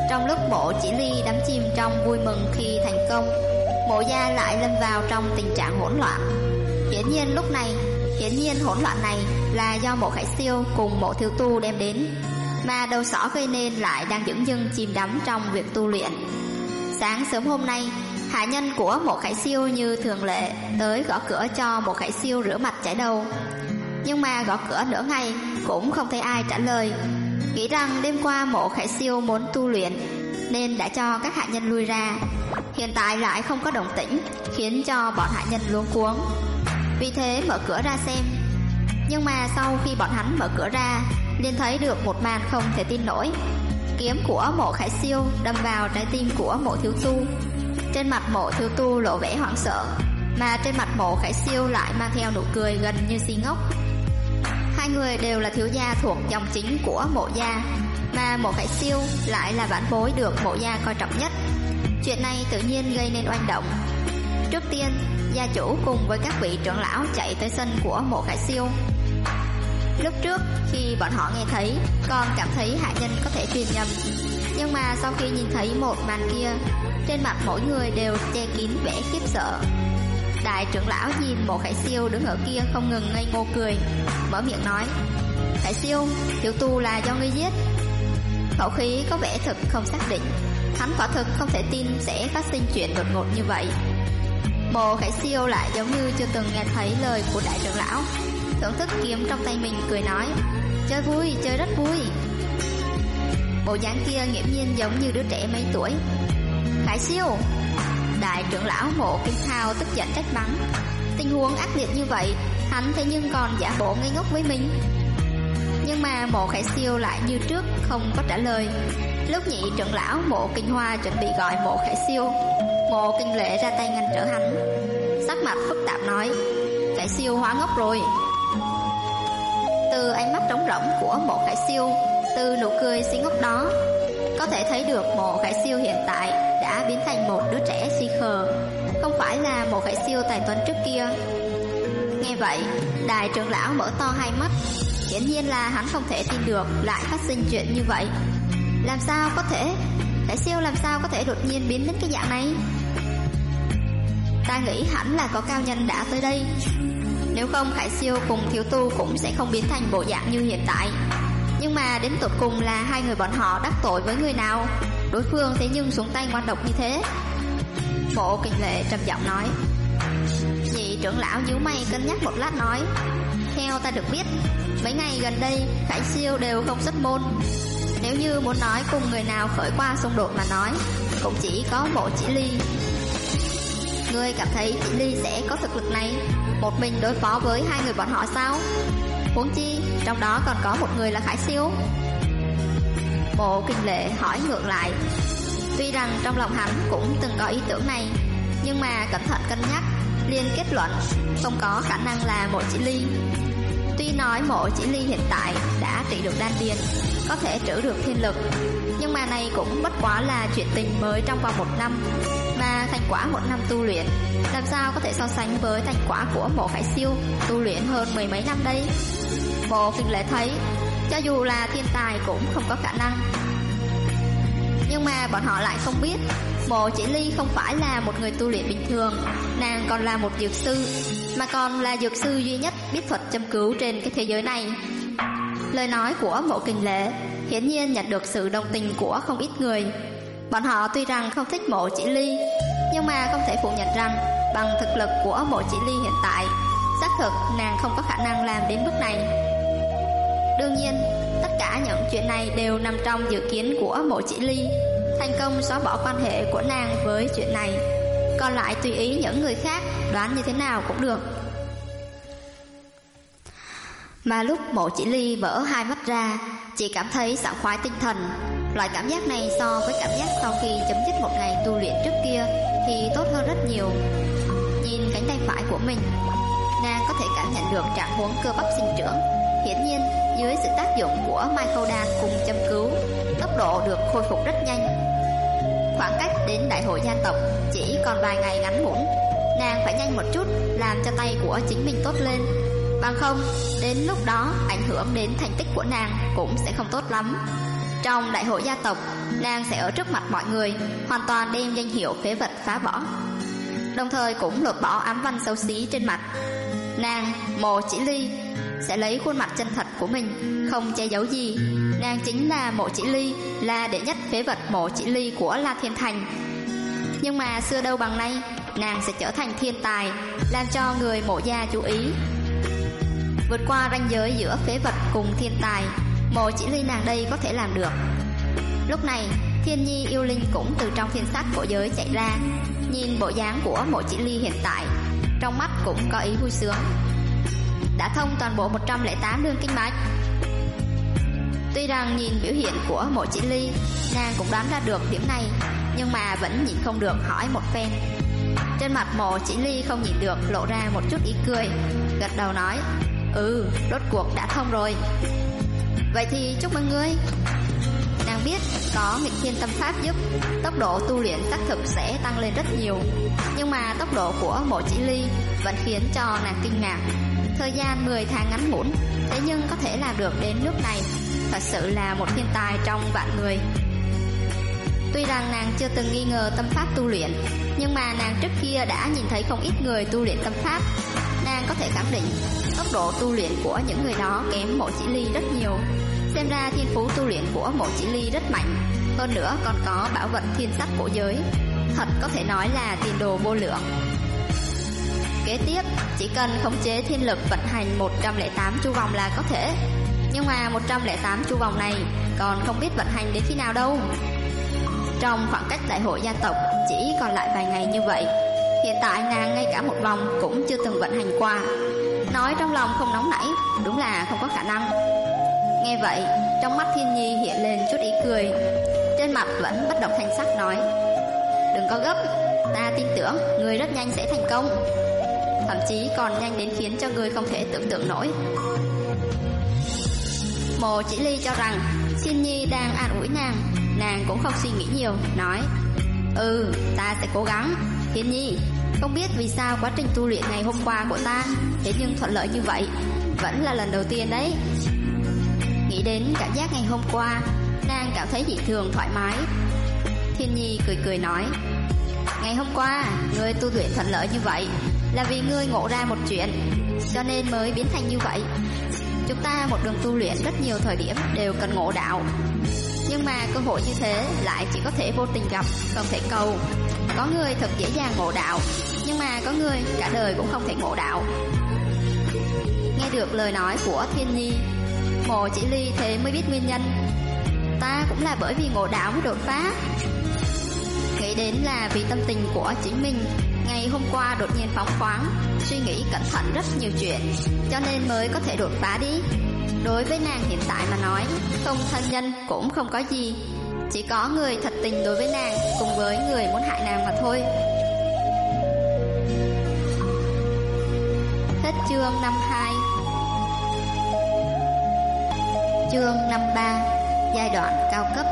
Trong lúc Mộ Chỉ Ly đắm chìm trong vui mừng khi thành công, Mộ gia lại lâm vào trong tình trạng hỗn loạn. Hiển nhiên hỗn loạn này là do Mộ Khải Siêu cùng Mộ Thiếu Tu đem đến, mà đầu sỏ gây nên lại đang dửng dưng chìm đắm trong việc tu luyện. Sáng sớm hôm nay, hạ nhân của Mộ Khải Siêu như thường lệ tới gõ cửa cho Mộ Khải Siêu rửa mặt chải đầu. Nhưng mà gõ cửa nửa ngày cũng không thấy ai trả lời. Nghĩ rằng đêm qua Mộ Khải Siêu muốn tu luyện nên đã cho các hạ nhân lui ra. Hiện tại lại không có động tĩnh, khiến cho bọn hạ nhân luống cuống. Vì thế mở cửa ra xem. Nhưng mà sau khi bọn hắn mở cửa ra, liền thấy được một màn không thể tin nổi. Kiếm của Mộ Khải Siêu đâm vào trái tim của Mộ Thiếu Tu. Trên mặt Mộ Thiếu Tu lộ vẻ hoảng sợ, mà trên mặt Mộ Khải Siêu lại mang theo nụ cười gần như si ngốc. Hai người đều là thiếu gia thuộc dòng chính của Mộ gia, mà Mộ Khải Siêu lại là vãn bối được Mộ gia coi trọng nhất. Chuyện này tự nhiên gây nên oanh động. Trước tiên, gia chủ cùng với các vị trưởng lão chạy tới sân của Mộ Khải Siêu. Lúc trước khi bọn họ nghe thấy, còn cảm thấy hạ nhân có thể truyền nhầm. Nhưng mà sau khi nhìn thấy một màn kia, trên mặt mỗi người đều che kín vẻ khiếp sợ. Đại trưởng lão nhìn Mộ Khải Siêu đứng ở kia không ngừng ngây ngô cười, mở miệng nói: Khải Siêu, Tiểu Tu là do ngươi giết. Khẩu khí có vẻ thực không xác định. Hắn quả thực không thể tin sẽ phát sinh chuyện đột ngột như vậy. Mộ Khải Siêu lại giống như chưa từng nghe thấy lời của đại trưởng lão, thưởng thức kiếm trong tay mình, cười nói: Chơi vui, chơi rất vui. Bộ dáng kia nghiễm nhiên giống như đứa trẻ mấy tuổi. Khải Siêu! Đại trưởng lão Mộ Kinh Thao tức giận trách mắng. Tình huống ác liệt như vậy, hắn thế nhưng còn giả bộ ngây ngốc với mình. Nhưng mà Mộ Khải Siêu lại như trước không có trả lời. Lúc nhị trưởng lão Mộ Kinh Hoa chuẩn bị gọi Mộ Khải Siêu, Mộ Kinh Lệ ra tay ngăn trở hắn, sắc mặt phức tạp nói: Khải Siêu hóa ngốc rồi. Từ ánh mắt trống rỗng của Mộ Khải Siêu, từ nụ cười si ngốc đó, có thể thấy được Mộ Khải Siêu hiện tại đã biến thành một đứa trẻ si khờ, không phải là Mộ Khải Siêu tài tuấn trước kia. Nghe vậy, đại trưởng lão mở to hai mắt. Hiển nhiên là hắn không thể tin được lại phát sinh chuyện như vậy. Làm sao có thể? Khải Siêu làm sao có thể đột nhiên biến đến cái dạng này? Ta nghĩ hẳn là có cao nhân đã tới đây. Nếu không Khải Siêu cùng Thiếu Tu cũng sẽ không biến thành bộ dạng như hiện tại. Nhưng mà đến tột cùng là hai người bọn họ đắc tội với người nào? Đối phương thế nhưng xuống tay ngoan độc như thế. Mộ Kinh Lệ trầm giọng nói. Nhị trưởng lão nhíu mày cân nhắc một lát nói: Theo ta được biết, mấy ngày gần đây Khải Siêu đều không xuất môn. Nếu như muốn nói cùng người nào khởi qua xung đột mà nói, cũng chỉ có Mộ Chỉ Ly. Ngươi cảm thấy Chỉ Ly sẽ có thực lực này một mình đối phó với hai người bọn họ sao? Huống chi trong đó còn có một người là Khải Siêu. Mộ Kinh Lệ hỏi ngược lại. Tuy rằng trong lòng hắn cũng từng có ý tưởng này, nhưng mà cẩn thận cân nhắc, liền kết luận không có khả năng là Mộ Chỉ Ly. Tuy nói Mộ Chỉ Ly hiện tại đã trị được đan điền, có thể trữ được thiên lực, nhưng mà này cũng bất quá là chuyện tình mới trong vòng 1 năm, mà thành quả 1 năm tu luyện làm sao có thể so sánh với thành quả của Mộ Khải Siêu tu luyện hơn 10 mấy năm đây. Mộ Kinh Lệ thấy cho dù là thiên tài cũng không có khả năng. Nhưng mà bọn họ lại không biết Mộ Chỉ Ly không phải là một người tu luyện bình thường, nàng còn là một dược sư, mà còn là dược sư duy nhất biết thuật châm cứu trên cái thế giới này. Lời nói của Mộ Kinh Lệ hiển nhiên nhận được sự đồng tình của không ít người. Bọn họ tuy rằng không thích Mộ Chỉ Ly, nhưng mà không thể phủ nhận rằng bằng thực lực của Mộ Chỉ Ly hiện tại, xác thực nàng không có khả năng làm đến bước này. Đương nhiên, tất cả những chuyện này đều nằm trong dự kiến của Mộ Chỉ Ly, thành công xóa bỏ quan hệ của nàng với chuyện này. Còn lại tùy ý những người khác đoán như thế nào cũng được. Mà lúc Mộ Chỉ Ly vỡ hai mắt ra, chỉ cảm thấy sảng khoái tinh thần. Loại cảm giác này so với cảm giác sau khi chấm dứt một ngày tu luyện trước kia thì tốt hơn rất nhiều. Nhìn cánh tay phải của mình, nàng có thể cảm nhận được trạng huống cơ bắp sinh trưởng. Hiển nhiên dưới sự tác dụng của Mai Khâu Đan cùng châm cứu, tốc độ được khôi phục rất nhanh. Khoảng cách đến đại hội gia tộc chỉ còn vài ngày ngắn ngủn, nàng phải nhanh một chút làm cho tay của chính mình tốt lên, bằng không đến lúc đó ảnh hưởng đến thành tích của nàng cũng sẽ không tốt lắm. Trong đại hội gia tộc, nàng sẽ ở trước mặt mọi người hoàn toàn đem danh hiệu phế vật phá bỏ, đồng thời cũng lột bỏ ám văn xấu xí trên mặt. Nàng, Mộ Chỉ Ly, sẽ lấy khuôn mặt chân thật của mình, không che giấu gì. Nàng chính là Mộ Chỉ Ly, là đệ nhất phế vật Mộ Chỉ Ly của La Thiên Thành. Nhưng mà xưa đâu bằng nay, nàng sẽ trở thành thiên tài, làm cho người Mộ gia chú ý, vượt qua ranh giới giữa phế vật cùng thiên tài. Mộ Chỉ Ly nàng đây có thể làm được. Lúc này, Thiên Nhi yêu linh cũng từ trong thiên sát cổ giới chạy ra, nhìn bộ dáng của Mộ Chỉ Ly hiện tại, trong mắt cũng có ý vui sướng. Đã thông toàn bộ 108 đường kinh mạch. Tuy rằng nhìn biểu hiện của Mộ Chỉ Ly, nàng cũng đoán ra được điểm này, nhưng mà vẫn nhịn không được hỏi một phen. Trên mặt Mộ Chỉ Ly không nhịn được lộ ra một chút ý cười, gật đầu nói: rốt cuộc đã thông rồi. Vậy thì chúc mừng ngươi. Nàng biết có nghịch thiên tâm pháp giúp, tốc độ tu luyện xác thực sẽ tăng lên rất nhiều. Nhưng mà tốc độ của Mộ Chỉ Ly vẫn khiến cho nàng kinh ngạc. Thời gian 10 tháng ngắn ngủn, thế nhưng có thể làm được đến nước này, thật sự là một thiên tài trong vạn người. Tuy rằng nàng chưa từng nghi ngờ tâm pháp tu luyện, nhưng mà nàng trước kia đã nhìn thấy không ít người tu luyện tâm pháp. Nàng có thể khẳng định tốc độ tu luyện của những người đó kém Mộ Chỉ Ly rất nhiều. Xem ra thiên phú tu luyện của Mộ Chỉ Ly rất mạnh, hơn nữa còn có bảo vật thiên sắc cổ giới, thật có thể nói là tiền đồ vô lượng. Kế tiếp, chỉ cần khống chế thiên lực vận hành 108 chu vòng là có thể. Nhưng mà 108 chu vòng này còn không biết vận hành đến khi nào đâu. Trong khoảng cách đại hội gia tộc chỉ còn lại vài ngày như vậy, hiện tại nàng ngay cả một vòng cũng chưa từng vận hành qua. Nói trong lòng không nóng nảy, đúng là không có khả năng. Nghe vậy, trong mắt Thiên Nhi hiện lên chút ý cười, trên mặt vẫn bất động thanh sắc nói: đừng có gấp, ta tin tưởng người rất nhanh sẽ thành công, thậm chí còn nhanh đến khiến cho người không thể tưởng tượng nổi. Mộ Chỉ Ly cho rằng Thiên Nhi đang an ủi nàng, nàng cũng không suy nghĩ nhiều, nói: ta sẽ cố gắng. Thiên Nhi, không biết vì sao quá trình tu luyện ngày hôm qua của ta thế nhưng thuận lợi như vậy, vẫn là lần đầu tiên đấy. Nghĩ đến cảm giác ngày hôm qua, nàng cảm thấy dị thường thoải mái. Thiên Nhi cười cười nói: ngày hôm qua ngươi tu luyện thuận lợi như vậy là vì ngươi ngộ ra một chuyện, cho nên mới biến thành như vậy. Chúng ta một đường tu luyện rất nhiều thời điểm đều cần ngộ đạo, nhưng mà cơ hội như thế lại chỉ có thể vô tình gặp, không thể cầu. Có người thật dễ dàng ngộ đạo, nhưng mà có người cả đời cũng không thể ngộ đạo. Nghe được lời nói của Thiên Nhi, Mộ Chỉ Ly thế mới biết nguyên nhân. Ta cũng là bởi vì ngộ đạo mới đột phá. Nghĩ đến là vì tâm tình của chính mình ngày hôm qua đột nhiên phóng khoáng, suy nghĩ cẩn thận rất nhiều chuyện, cho nên mới có thể đột phá đi. Đối với nàng hiện tại mà nói, không thân nhân cũng không có gì, chỉ có người thật tình đối với nàng cùng với người muốn hại nàng mà thôi. Hết chương 52. Chương 53, giai đoạn cao cấp.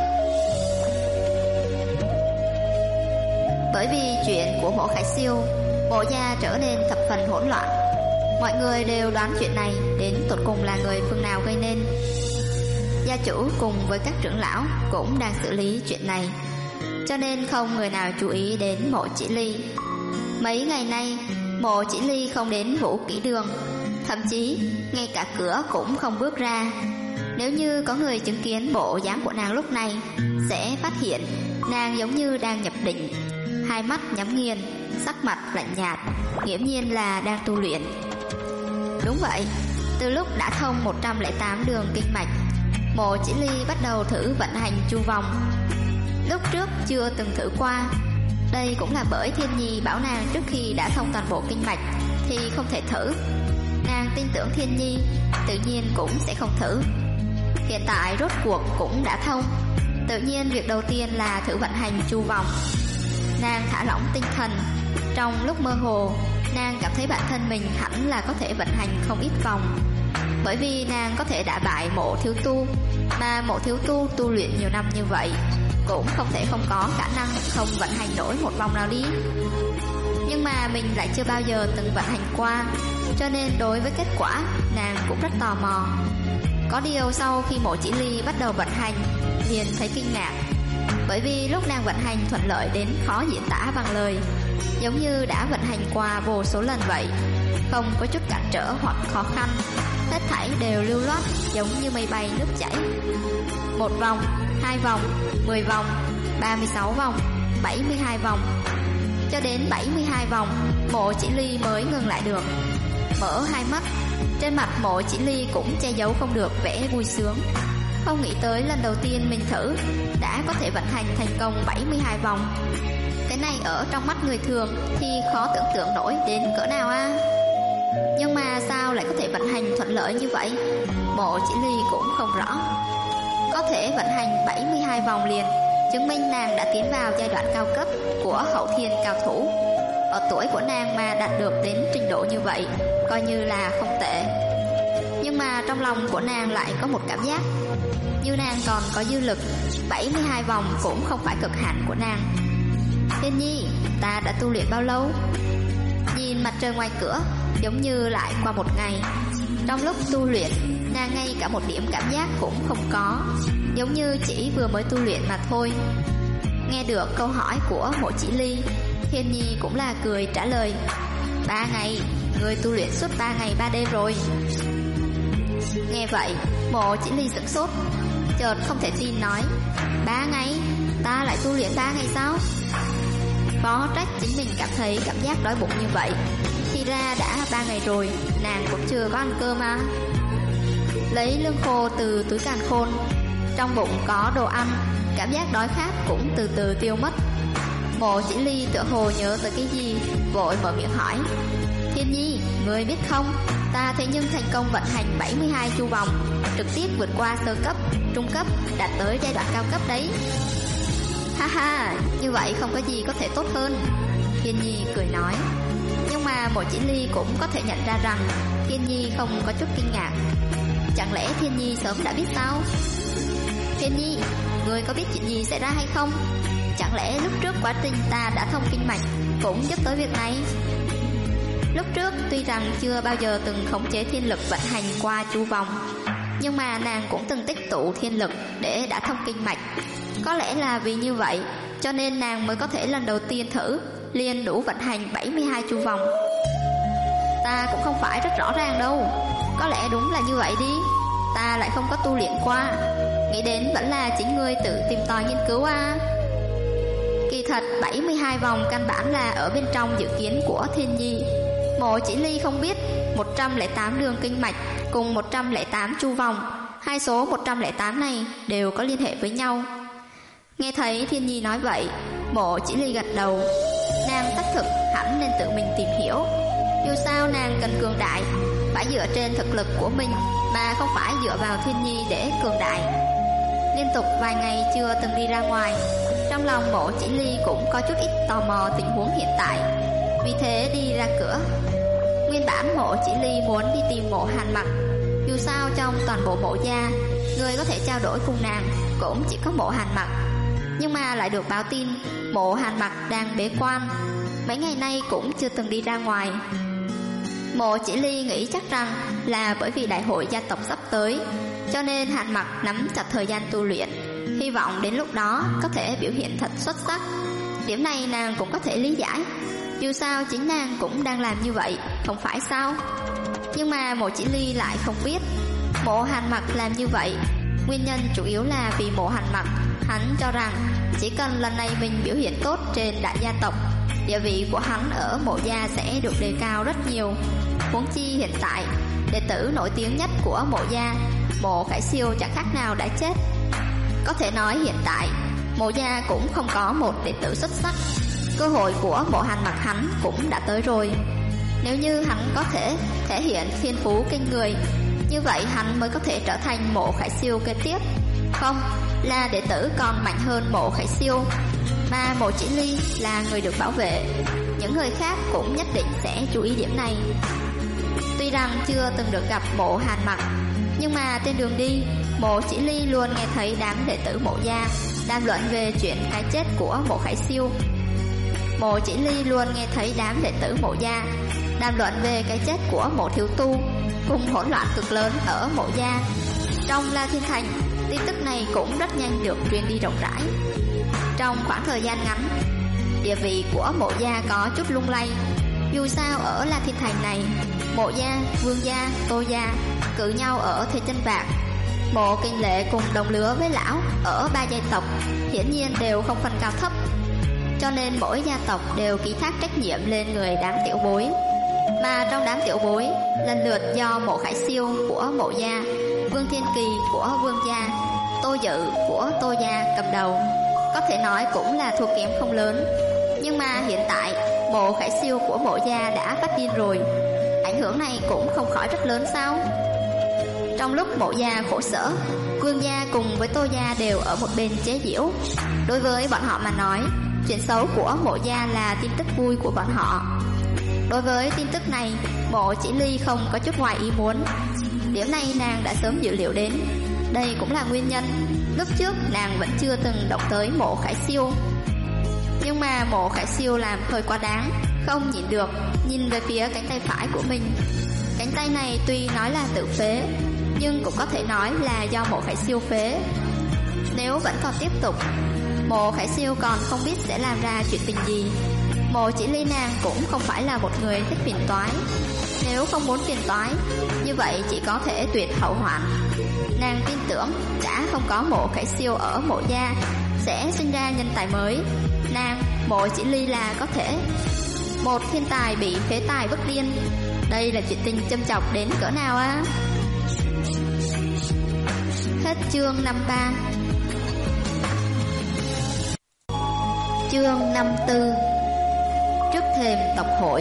Bởi vì chuyện của Mộ Khải Siêu, Mộ gia trở nên thập phần hỗn loạn. Mọi người đều đoán chuyện này đến tột cùng là người phương nào gây nên. Gia chủ cùng với các trưởng lão cũng đang xử lý chuyện này, cho nên không người nào chú ý đến Mộ Chỉ Ly. Mấy ngày nay, Mộ Chỉ Ly không đến Vũ Kỹ Đường, thậm chí ngay cả cửa cũng không bước ra. Nếu như có người chứng kiến bộ dáng của nàng lúc này, sẽ phát hiện nàng giống như đang nhập định, hai mắt nhắm nghiền, sắc mặt lạnh nhạt, nghiễm nhiên là đang tu luyện. Đúng vậy, từ lúc đã thông 108 đường kinh mạch, Mộ Chỉ Ly bắt đầu thử vận hành chu vòng. Lúc trước chưa từng thử qua, đây cũng là bởi Thiên Nhi bảo nàng trước khi đã thông toàn bộ kinh mạch thì không thể thử. Nàng tin tưởng Thiên Nhi, tự nhiên cũng sẽ không thử. Hiện tại rốt cuộc cũng đã thông, tự nhiên việc đầu tiên là thử vận hành chu vòng. Nàng thả lỏng tinh thần, trong lúc mơ hồ, nàng cảm thấy bản thân mình hẳn là có thể vận hành không ít vòng. Bởi vì nàng có thể đả bại Mộ thiếu tu, mà Mộ thiếu tu tu luyện nhiều năm như vậy, cũng không thể không có khả năng không vận hành nổi một vòng nào đi. Nhưng mà mình lại chưa bao giờ từng vận hành qua, cho nên đối với kết quả nàng cũng rất tò mò. Có điều sau khi Mộ Chỉ Ly bắt đầu vận hành, liền thấy kinh ngạc, bởi vì lúc nàng vận hành thuận lợi đến khó diễn tả bằng lời, giống như đã vận hành qua vô số lần vậy, không có chút cản trở hoặc khó khăn, hết thảy đều lưu loát giống như mây bay nước chảy. 1 vòng, 2 vòng, 10 vòng, 36 vòng, 72 vòng. Cho đến 72 vòng, Mộ Chỉ Ly mới ngừng lại được. Mở hai mắt, trên mặt Mộ Chỉ Ly cũng che giấu không được vẻ vui sướng. Không nghĩ tới lần đầu tiên mình thử đã có thể vận hành thành công 72 vòng. Cái này ở trong mắt người thường thì khó tưởng tượng nổi đến cỡ nào a. Nhưng mà sao lại có thể vận hành thuận lợi như vậy, Mộ Chỉ Ly cũng không rõ. Có thể vận hành 72 vòng liền, chứng minh nàng đã tiến vào giai đoạn cao cấp của hậu thiên cao thủ. Ở tuổi của nàng mà đạt được đến trình độ như vậy, coi như là không tệ. Nhưng mà trong lòng của nàng lại có một cảm giác, như nàng còn có dư lực, 72 vòng cũng không phải cực hạn của nàng. Thiên Nhi, ta đã tu luyện bao lâu? Nhìn mặt trời ngoài cửa, giống như lại qua một ngày. Trong lúc tu luyện, nàng ngay cả một điểm cảm giác cũng không có, giống như chỉ vừa mới tu luyện mà thôi. Nghe được câu hỏi của Mộ Chỉ Ly, Thiên Nhi cũng là cười trả lời: 3 ngày, người tu luyện suốt 3 ngày 3 đêm rồi. Nghe vậy, Mộ Chỉ Ly sửng sốt, chợt không thể tin nói: 3 ngày? Ta lại tu luyện 3 ngày sao? Có trách chính mình cảm thấy cảm giác đói bụng như vậy. Thì ra đã 3 ngày rồi, nàng cũng chưa có ăn cơm mà. Lấy lương khô từ túi càn khôn, trong bụng có đồ ăn, cảm giác đói khát cũng từ từ tiêu mất. Mộ Chỉ Ly tựa hồ nhớ tới cái gì, vội mở miệng hỏi: Thiên Nhi, ngươi biết không, ta thế nhưng thành công vận hành 72 chu vòng, trực tiếp vượt qua sơ cấp, trung cấp, đạt tới giai đoạn cao cấp đấy. Ha ha, như vậy không có gì có thể tốt hơn, Thiên Nhi cười nói. Nhưng mà Mộ Chỉ Ly cũng có thể nhận ra rằng Thiên Nhi không có chút kinh ngạc. Chẳng lẽ Thiên Nhi sớm đã biết sao? Thiên Nhi, ngươi có biết chuyện gì xảy ra hay không? Chẳng lẽ lúc trước quá trình ta đã thông kinh mạch cũng giúp tới việc này? Lúc trước tuy rằng chưa bao giờ từng khống chế thiên lực vận hành qua chu vòng, nhưng mà nàng cũng từng tích tụ thiên lực để đã thông kinh mạch. Có lẽ là vì như vậy cho nên nàng mới có thể lần đầu tiên thử liền đủ vận hành 72 chu vòng. Ta cũng không phải rất rõ ràng đâu, có lẽ đúng là như vậy đi. Ta lại không có tu luyện qua, nghĩ đến vẫn là chính ngươi tự tìm tòi nghiên cứu à. Kỳ thật 72 vòng căn bản là ở bên trong dự kiến của Thiên Nhi. Mộ Chỉ Ly không biết 108 đường kinh mạch cùng 108 chu vòng, hai số 108 này đều có liên hệ với nhau. Nghe thấy Thiên Nhi nói vậy, Mộ Chỉ Ly gật đầu. Nàng xác thực hẳn nên tự mình tìm hiểu. Dù sao nàng cần cường đại, phải dựa trên thực lực của mình, mà không phải dựa vào Thiên Nhi để cường đại. Liên tục vài ngày chưa từng đi ra ngoài, trong lòng Mộ Chỉ Ly cũng có chút ít tò mò tình huống hiện tại, vì thế đi ra cửa. Nguyên bản Mộ Chỉ Ly muốn đi tìm Mộ Hàn Mặc, dù sao trong toàn bộ Mộ gia, người có thể trao đổi cùng nàng cũng chỉ có Mộ Hàn Mặc. Nhưng mà lại được báo tin Mộ Hàn Mặc đang bế quan, mấy ngày nay cũng chưa từng đi ra ngoài. Mộ Chỉ Ly nghĩ chắc rằng là bởi vì đại hội gia tộc sắp tới, cho nên Hàn Mặc nắm chặt thời gian tu luyện, hy vọng đến lúc đó có thể biểu hiện thật xuất sắc. Điểm này nàng cũng có thể lý giải, dù sao chính nàng cũng đang làm như vậy, không phải sao? Nhưng mà Mộ Chỉ Ly lại không biết Mộ Hàn Mặc làm như vậy nguyên nhân chủ yếu là vì Mộ Hàn Mặc, hắn cho rằng chỉ cần lần này mình biểu hiện tốt trên đại gia tộc, địa vị của hắn ở Mộ gia sẽ được đề cao rất nhiều. Huống chi hiện tại đệ tử nổi tiếng nhất của Mộ gia, Mộ Khải Siêu chẳng khác nào đã chết. Có thể nói hiện tại Mộ gia cũng không có một đệ tử xuất sắc, cơ hội của Mộ Hàn Mặc hắn cũng đã tới rồi. Nếu như hắn có thể thể hiện thiên phú kinh người, như vậy hắn mới có thể trở thành Mộ Khải Siêu kế tiếp, không là đệ tử còn mạnh hơn Mộ Khải Siêu. Mà Mộ Chỉ Ly là người được bảo vệ, những người khác cũng nhất định sẽ chú ý điểm này. Tuy rằng chưa từng được gặp Mộ Hàn Mặc, nhưng mà trên đường đi, Mộ Chỉ Ly luôn nghe thấy đám đệ tử Mộ gia đàm luận về chuyện cái chết của Mộ Khải Siêu. Mộ Chỉ Ly luôn nghe thấy đám đệ tử Mộ gia đàm luận về cái chết của Mộ Thiếu Tu, cùng hỗn loạn cực lớn ở Mộ gia. Trong La Thiên Thành, Tin tức này cũng rất nhanh được truyền đi rộng rãi. Trong khoảng thời gian ngắn, địa vị của Mộ gia có chút lung lay. Dù sao ở La Thiên Thành này, Mộ gia, Vương gia, Tô gia cự nhau ở thế chân vạc. Mộ Kinh Lệ cùng đồng lứa với lão ở ba gia tộc hiển nhiên đều không phân cao thấp, cho nên mỗi gia tộc đều ký thác trách nhiệm lên người đám tiểu bối. Mà trong đám tiểu bối, lần lượt do Mộ Khải Siêu của Mộ gia, Vương Thiên Kỳ của Vương gia, Tô Dự của Tô gia cầm đầu, có thể nói cũng là thua kém không lớn. Nhưng mà hiện tại Mộ Khải Siêu của Mộ gia đã phát điên rồi, ảnh hưởng này cũng không khỏi rất lớn sao? Trong lúc Mộ gia khổ sở, Vương gia cùng với Tô gia đều ở một bên chế giễu. Đối với bọn họ mà nói, chuyện xấu của Mộ gia là tin tức vui của bọn họ. Đối với tin tức này, Mộ Chỉ Ly không có chút ngoài ý muốn. Điểm này nàng đã sớm dự liệu đến. Đây cũng là nguyên nhân lúc trước nàng vẫn chưa từng động tới Mộ Khải Siêu. Nhưng mà Mộ Khải Siêu làm hơi quá đáng, không nhịn được nhìn về phía cánh tay phải của mình. Cánh tay này tuy nói là tự phế, nhưng cũng có thể nói là do Mộ Khải Siêu phế. Nếu vẫn còn tiếp tục, Mộ Khải Siêu còn không biết sẽ làm ra chuyện tình gì. Mộ Chỉ Ly nàng cũng không phải là một người thích phiền toái. Nếu không muốn phiền toái, như vậy chỉ có thể tuyệt hậu hoạn. Nàng tin tưởng đã không có Mộ Khải Siêu ở Mộ gia, sẽ sinh ra nhân tài mới. Nàng, Mộ Chỉ Ly là có thể. Một thiên tài bị phế tài bức điên, đây là chuyện tình châm chọc đến cỡ nào á? Hết chương 53. Chương 54. Trước thềm tộc hội.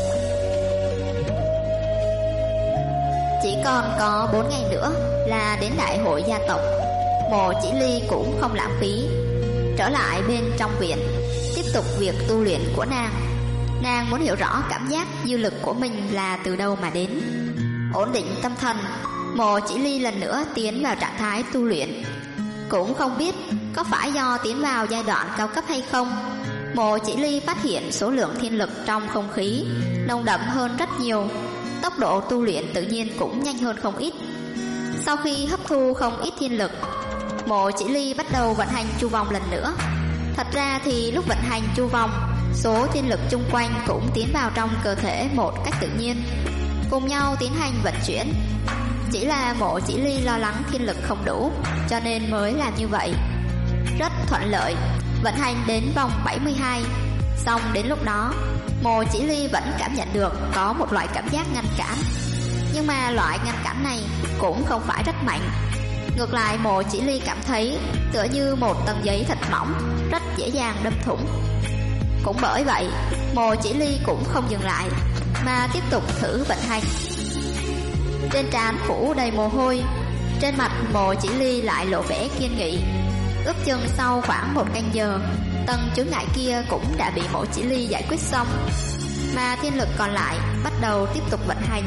Chỉ còn có 4 ngày nữa là đến đại hội gia tộc. Mộ Chỉ Ly cũng không lãng phí, trở lại bên trong viện, tiếp tục việc tu luyện của nàng. Nàng muốn hiểu rõ cảm giác dư lực của mình là từ đâu mà đến. Ổn định tâm thần, Mộ Chỉ Ly lần nữa tiến vào trạng thái tu luyện. Cũng không biết có phải do tiến vào giai đoạn cao cấp hay không, Mộ Chỉ Ly phát hiện số lượng thiên lực trong không khí nồng đậm hơn rất nhiều. Tốc độ tu luyện tự nhiên cũng nhanh hơn không ít. Sau khi hấp thu không ít thiên lực, Mộ Chỉ Ly bắt đầu vận hành chu vòng lần nữa. Thật ra thì lúc vận hành chu vòng, số thiên lực chung quanh cũng tiến vào trong cơ thể một cách tự nhiên, cùng nhau tiến hành vận chuyển. Chỉ là Mộ Chỉ Ly lo lắng thiên lực không đủ, cho nên mới làm như vậy. Rất thuận lợi, vận hành đến vòng 72. Xong đến lúc đó, Mộ Chỉ Ly vẫn cảm nhận được có một loại cảm giác ngăn cản. Nhưng mà loại ngăn cản này cũng không phải rất mạnh. Ngược lại Mộ Chỉ Ly cảm thấy tựa như một tầng giấy thật mỏng, rất dễ dàng đâm thủng. Cũng bởi vậy, Mộ Chỉ Ly cũng không dừng lại, mà tiếp tục thử vận hành. Trên trán phủ đầy mồ hôi, trên mặt Mộ Chỉ Ly lại lộ vẻ kiên nghị. Ước chừng sau khoảng 1 canh giờ, tầng chướng ngại kia cũng đã bị Mộ Chỉ Ly giải quyết xong, mà thiên lực còn lại bắt đầu tiếp tục vận hành.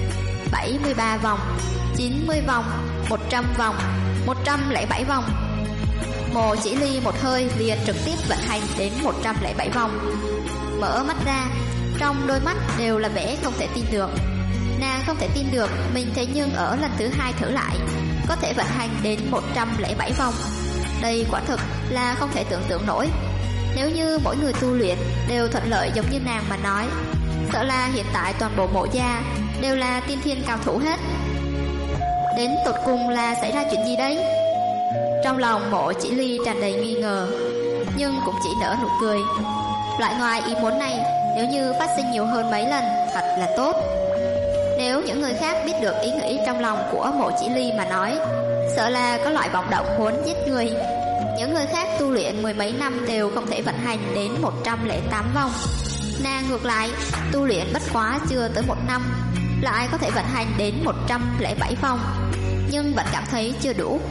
73 vòng, 90 vòng, 100 vòng, 107 vòng. Mộ Chỉ Ly một hơi liền trực tiếp vận hành đến 107 vòng. Mở mắt ra, trong đôi mắt đều là vẻ không thể tin được. Nàng không thể tin được mình thế nhưng ở lần thứ 2 thử lại có thể vận hành đến 107 vòng. Đây quả thực là không thể tưởng tượng nổi. Nếu như mỗi người tu luyện đều thuận lợi giống như nàng mà nói, sợ là hiện tại toàn bộ Mộ gia đều là tiên thiên cao thủ hết. Đến tột cùng là xảy ra chuyện gì đấy? Trong lòng Mộ Chỉ Ly tràn đầy nghi ngờ, nhưng cũng chỉ nở nụ cười. Loại ngoài ý muốn này nếu như phát sinh nhiều hơn mấy lần thật là tốt. Nếu những người khác biết được ý nghĩ trong lòng của Mộ Chỉ Ly mà nói, sợ là có loại vọng động muốn giết người. Những người khác tu luyện 10 mấy năm đều không thể vận hành đến 108 vòng. Nàng ngược lại, tu luyện bất quá chưa tới 1 năm, lại có thể vận hành đến 107 vòng, nhưng vẫn cảm thấy chưa đủ.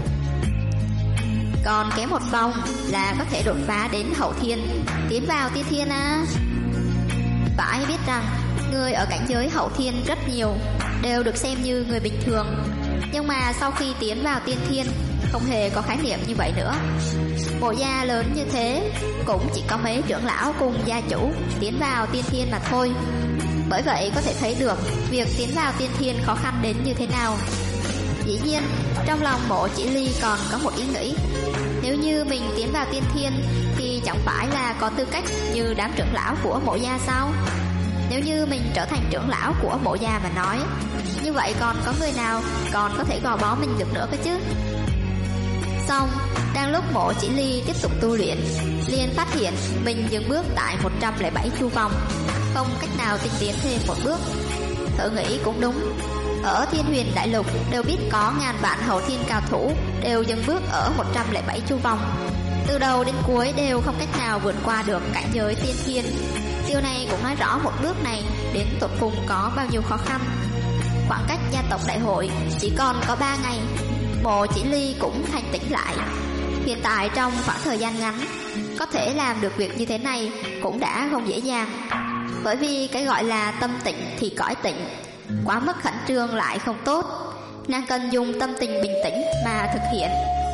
Còn kém 1 vòng là có thể đột phá đến hậu thiên, tiến vào tiên thiên à. Phải biết rằng người ở cảnh giới hậu thiên rất nhiều, đều được xem như người bình thường. Nhưng mà sau khi tiến vào tiên thiên, không hề có khái niệm như vậy nữa. Mộ gia lớn như thế, cũng chỉ có mấy trưởng lão cùng gia chủ tiến vào tiên thiên mà thôi. Bởi vậy có thể thấy được việc tiến vào tiên thiên khó khăn đến như thế nào. Dĩ nhiên, trong lòng Mộ Chỉ Ly còn có một ý nghĩ. Nếu như mình tiến vào tiên thiên thì chẳng phải là có tư cách như đám trưởng lão của Mộ gia sao? Nếu như mình trở thành trưởng lão của Mộ gia mà nói, như vậy còn có người nào còn có thể gò bó mình được nữa cơ chứ? Xong, đang lúc Mộ Chỉ Ly tiếp tục tu luyện, liền phát hiện mình dừng bước tại 107 chu vòng, không cách nào tinh tiến thêm một bước. Thử nghĩ cũng đúng, ở Thiên Huyền Đại Lục đều biết có ngàn vạn hậu thiên cao thủ đều dừng bước ở 107 chu vòng, từ đầu đến cuối đều không cách nào vượt qua được cảnh giới tiên thiên. Điều này cũng nói rõ một bước này đến tột cùng có bao nhiêu khó khăn. Khoảng cách gia tộc đại hội chỉ còn có 3 ngày, Mộ Chỉ Ly cũng thanh tĩnh lại. Hiện tại trong khoảng thời gian ngắn, có thể làm được việc như thế này cũng đã không dễ dàng. Bởi vì cái gọi là tâm tịnh thì cõi tịnh, quá mức khẩn trương lại không tốt. Nàng cần dùng tâm tình bình tĩnh mà thực hiện.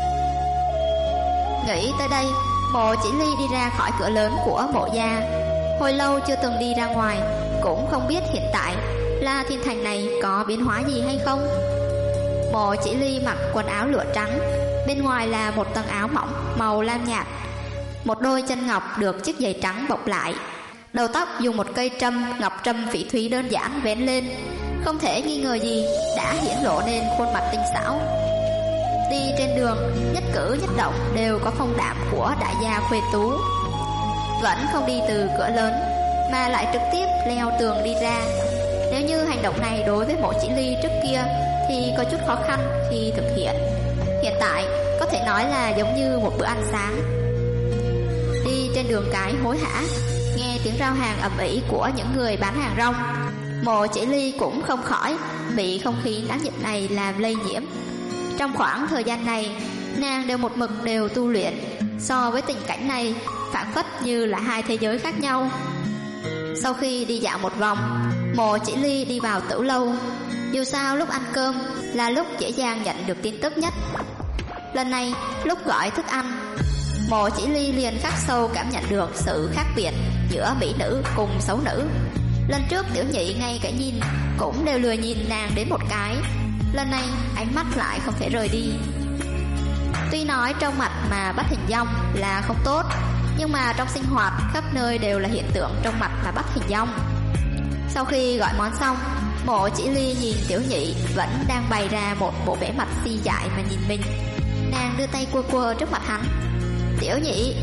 Nghĩ tới đây, Mộ Chỉ Ly đi ra khỏi cửa lớn của Mộ gia. Hồi lâu chưa từng đi ra ngoài, cũng không biết hiện tại La Thiên Thành này có biến hóa gì hay không. Mộ Chỉ Ly mặc quần áo lụa trắng, bên ngoài là một tầng áo mỏng màu lam nhạt, một đôi chân ngọc được chiếc giày trắng bọc lại, đầu tóc dùng một cây trâm ngọc trâm phỉ thúy đơn giản vén lên, không thể nghi ngờ gì đã hiển lộ nên khuôn mặt tinh xảo. Đi trên đường, nhất cử nhất động đều có phong đạm của đại gia khuê tú. Vẫn không đi từ cửa lớn mà lại trực tiếp leo tường đi ra. Nếu như hành động này đối với Mộ Chỉ Ly trước kia thì có chút khó khăn khi thực hiện, hiện tại có thể nói là giống như một bữa ăn sáng. Đi trên đường cái hối hả, nghe tiếng rao hàng ầm ĩ của những người bán hàng rong, Mộ Chỉ Ly cũng không khỏi bị không khí náo nhiệt này làm lây nhiễm. Trong khoảng thời gian này, nàng đều một mực đều tu luyện, so với tình cảnh này phảng phất như là hai thế giới khác nhau. Sau khi đi dạo một vòng, Mộ Chỉ Ly đi vào tử lâu. Dù sao lúc ăn cơm là lúc dễ dàng nhận được tin tức nhất. Lần này lúc gọi thức ăn, Mộ Chỉ Ly liền khắc sâu cảm nhận được sự khác biệt giữa mỹ nữ cùng xấu nữ. Lần trước Tiểu Nhị ngay cả nhìn cũng đều lừa nhìn nàng đến một cái, lần này ánh mắt lại không thể rời đi. Tuy nói trong mặt mà bắt hình dong là không tốt, nhưng mà trong sinh hoạt khắp nơi đều là hiện tượng trong mặt mà bắt hình dong. Sau khi gọi món xong, Mộ Chỉ Ly nhìn Tiểu Nhị vẫn đang bày ra một bộ vẻ mặt si dại mà nhìn mình. Nàng đưa tay quơ trước mặt hắn. Tiểu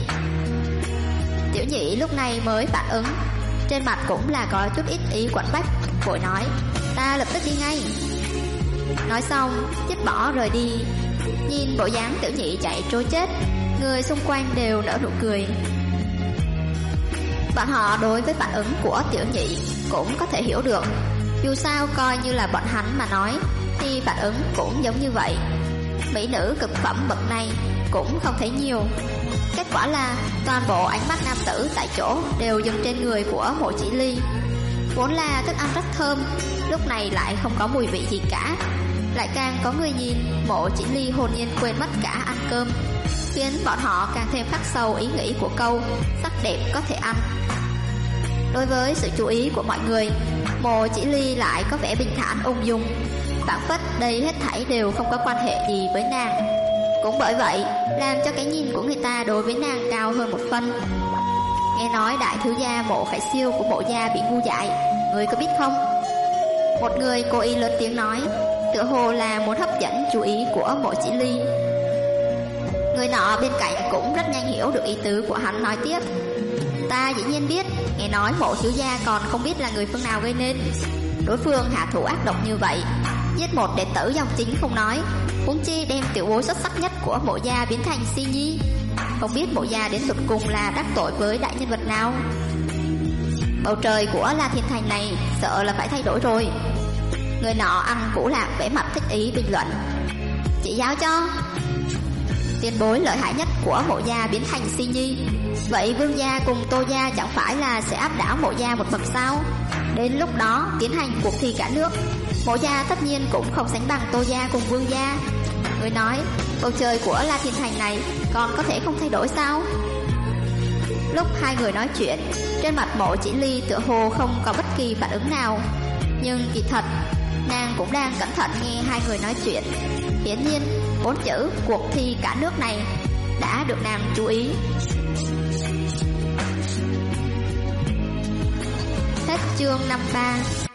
Nhị lúc này mới phản ứng, trên mặt cũng là có chút ít ý quặn bách, vội nói: ta lập tức đi ngay. Nói xong dứt bỏ rời đi. Nhìn bộ dáng Tiểu Nhị chạy trối chết, người xung quanh đều nở nụ cười. Bọn họ đối với phản ứng của Tiểu Nhị cũng có thể hiểu được. Dù sao coi như là bọn hắn mà nói thì phản ứng cũng giống như vậy. Mỹ nữ cực phẩm bậc này cũng không thấy nhiều. Kết quả là toàn bộ ánh mắt nam tử tại chỗ đều dừng trên người của Mộ Chỉ Ly. Vốn là thức ăn rất thơm, lúc này lại không có mùi vị gì cả. Lại càng có người nhìn, Mộ Chỉ Ly hồn nhiên quên mất cả ăn cơm, khiến bọn họ càng thêm khắc sâu ý nghĩ của câu sắc đẹp có thể ăn. Đối với sự chú ý của mọi người, Mộ Chỉ Ly lại có vẻ bình thản ung dung, phảng phất đây hết thảy đều không có quan hệ gì với nàng. Cũng bởi vậy làm cho cái nhìn của người ta đối với nàng cao hơn một phân. Nghe nói đại thiếu gia Mộ Khải Siêu của Mộ gia bị ngu dại, người có biết không? Một người cố ý lớn tiếng nói, tựa hồ là muốn hấp dẫn chú ý của Mộ Chỉ Ly. Người nọ bên cạnh cũng rất nhanh hiểu được ý tứ của hắn, nói tiếp: ta dĩ nhiên biết, nghe nói Mộ thiếu gia còn không biết là người phương nào gây nên. Đối phương hạ thủ ác độc như vậy, giết một đệ tử dòng chính không nói, huống chi đem tiểu bối xuất sắc nhất của Mộ gia biến thành si nhi. Không biết Mộ gia đến tột cùng là đắc tội với đại nhân vật nào. Bầu trời của La Thiên Thành này sợ là phải thay đổi rồi. Người nọ ăn củ lạc vẻ mặt thích ý bình luận: chỉ giáo cho tiền bối lợi hại nhất của Mộ gia biến thành si nhi, vậy Vương gia cùng Tô gia chẳng phải là sẽ áp đảo Mộ gia một bậc sao? Đến lúc đó tiến hành cuộc thi cả nước, Mộ gia tất nhiên cũng không sánh bằng Tô gia cùng Vương gia. Người nói bầu trời của La Thiên Thành này còn có thể không thay đổi sao? Lúc hai người nói chuyện, trên mặt Mộ Chỉ Ly tựa hồ không có bất kỳ phản ứng nào, nhưng kỳ thật nàng cũng đang cẩn thận nghe hai người nói chuyện. Hiển nhiên 4 chữ cuộc thi cả nước này đã được nàng chú ý. Hết chương 53.